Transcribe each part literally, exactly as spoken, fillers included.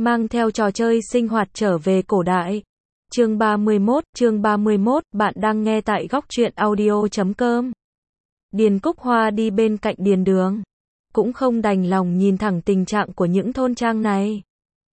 mang theo trò chơi sinh hoạt trở về cổ đại. Chương ba mươi mốt, chương ba mươi mốt, bạn đang nghe tại góc truyện audio chấm com. Điền Cúc Hoa đi bên cạnh Điền Đường, cũng không đành lòng nhìn thẳng tình trạng của những thôn trang này.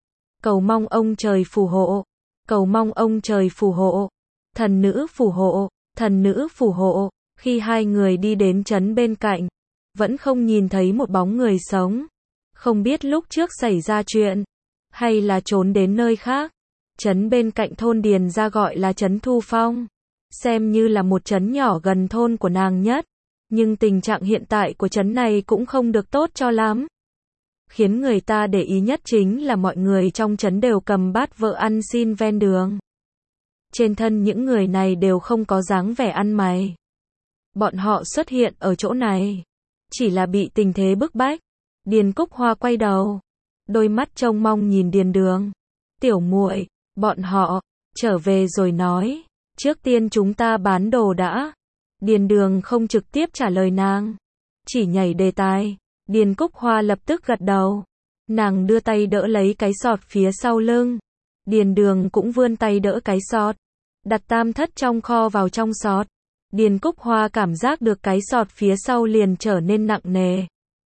Cầu mong ông trời phù hộ, cầu mong ông trời phù hộ, thần nữ phù hộ, thần nữ phù hộ. Khi hai người đi đến trấn bên cạnh, vẫn không nhìn thấy một bóng người sống. Không biết lúc trước xảy ra chuyện, hay là trốn đến nơi khác. Trấn bên cạnh thôn Điền ra gọi là trấn Thu Phong, xem như là một trấn nhỏ gần thôn của nàng nhất. Nhưng tình trạng hiện tại của trấn này cũng không được tốt cho lắm. Khiến người ta để ý nhất chính là mọi người trong trấn đều cầm bát vợ ăn xin ven đường. Trên thân những người này đều không có dáng vẻ ăn mày. Bọn họ xuất hiện ở chỗ này chỉ là bị tình thế bức bách. Điền Cúc Hoa quay đầu, đôi mắt trông mong nhìn Điền Đường. Tiểu muội, bọn họ trở về rồi nói, trước tiên chúng ta bán đồ đã. Điền Đường không trực tiếp trả lời nàng, chỉ nhảy đề tài. Điền Cúc Hoa lập tức gật đầu. Nàng đưa tay đỡ lấy cái sọt phía sau lưng. Điền Đường cũng vươn tay đỡ cái sọt, đặt tam thất trong kho vào trong sọt. Điền Cúc Hoa cảm giác được cái sọt phía sau liền trở nên nặng nề.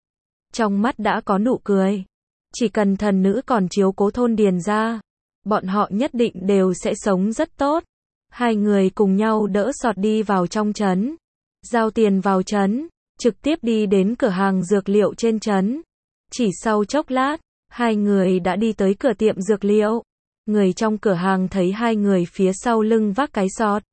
Trong mắt đã có nụ cười. Chỉ cần thần nữ còn chiếu cố thôn Điền ra, bọn họ nhất định đều sẽ sống rất tốt. Hai người cùng nhau đỡ sọt đi vào trong trấn, giao tiền vào trấn, trực tiếp đi đến cửa hàng dược liệu trên trấn. Chỉ sau chốc lát, hai người đã đi tới cửa tiệm dược liệu. Người trong cửa hàng thấy hai người phía sau lưng vác cái sọt,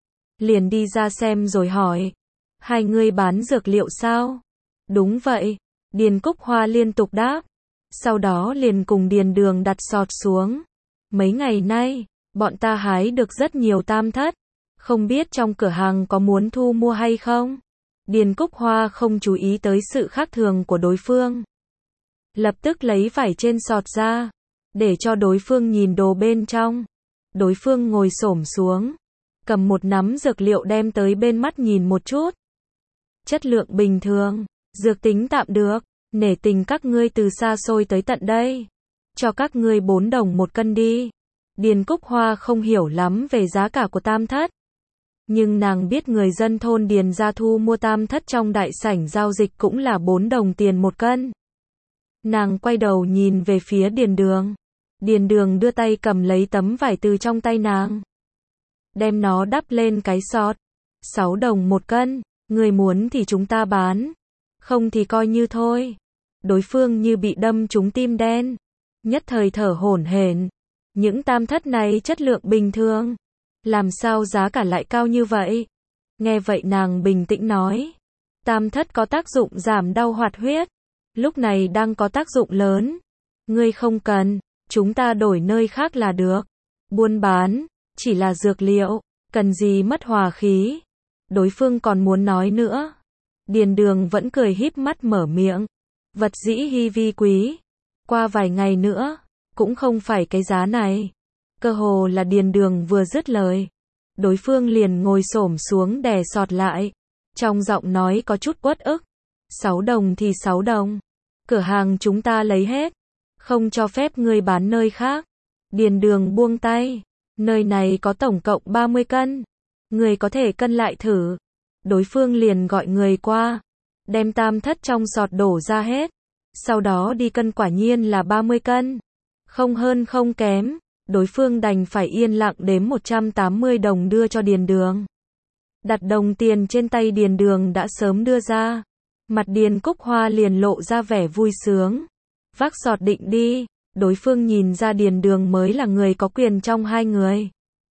liền đi ra xem rồi hỏi, hai người bán dược liệu sao? Đúng vậy, Điền Cúc Hoa liên tục đáp. Sau đó liền cùng Điền Đường đặt sọt xuống. Mấy ngày nay, bọn ta hái được rất nhiều tam thất, không biết trong cửa hàng có muốn thu mua hay không? Điền Cúc Hoa không chú ý tới sự khác thường của đối phương, lập tức lấy vải trên sọt ra, để cho đối phương nhìn đồ bên trong. Đối phương ngồi xổm xuống, cầm một nắm dược liệu đem tới bên mắt nhìn một chút. Chất lượng bình thường, dược tính tạm được, nể tình các ngươi từ xa xôi tới tận đây, cho các ngươi bốn đồng một cân đi. Điền Cúc Hoa không hiểu lắm về giá cả của tam thất, nhưng nàng biết người dân thôn Điền ra thu mua tam thất trong đại sảnh giao dịch cũng là bốn đồng tiền một cân. Nàng quay đầu nhìn về phía Điền Đường. Điền Đường đưa tay cầm lấy tấm vải từ trong tay nàng, đem nó đắp lên cái sọt. Sáu đồng một cân, người muốn thì chúng ta bán, không thì coi như thôi. Đối phương như bị đâm trúng tim đen, nhất thời thở hổn hển. Những tam thất này chất lượng bình thường, làm sao giá cả lại cao như vậy? Nghe vậy nàng bình tĩnh nói, tam thất có tác dụng giảm đau hoạt huyết, lúc này đang có tác dụng lớn. Ngươi không cần, chúng ta đổi nơi khác là được. Buôn bán chỉ là dược liệu, cần gì mất hòa khí? Đối phương còn muốn nói nữa. Điền Đường vẫn cười híp mắt mở miệng, vật dĩ hi vi quý, qua vài ngày nữa cũng không phải cái giá này. Cơ hồ là Điền Đường vừa dứt lời, đối phương liền ngồi xổm xuống đè sọt lại, trong giọng nói có chút uất ức. Sáu đồng thì sáu đồng, cửa hàng chúng ta lấy hết, không cho phép ngươi bán nơi khác. Điền Đường buông tay, nơi này có tổng cộng ba mươi cân, ngươi có thể cân lại thử. Đối phương liền gọi người qua, đem tam thất trong sọt đổ ra hết, sau đó đi cân, quả nhiên là ba mươi cân, không hơn không kém. Đối phương đành phải yên lặng đếm một trăm tám mươi đồng đưa cho Điền Đường. Đặt đồng tiền trên tay Điền Đường đã sớm đưa ra, mặt Điền Cúc Hoa liền lộ ra vẻ vui sướng. Vác sọt định đi, đối phương nhìn ra Điền Đường mới là người có quyền trong hai người,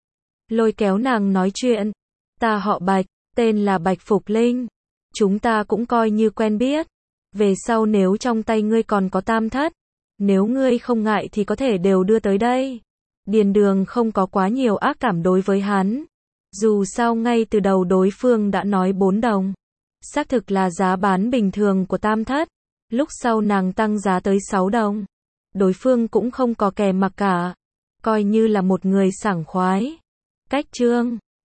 lôi kéo nàng nói chuyện. Ta họ Bạch, tên là Bạch Phục Linh, chúng ta cũng coi như quen biết. Về sau nếu trong tay ngươi còn có tam thất, nếu ngươi không ngại thì có thể đều đưa tới đây. Điền Đường không có quá nhiều ác cảm đối với hắn, dù sao ngay từ đầu đối phương đã nói bốn đồng, xác thực là giá bán bình thường của tam thất. Lúc sau nàng tăng giá tới sáu đồng, đối phương cũng không có kè mặc cả, coi như là một người sảng khoái. Cách chương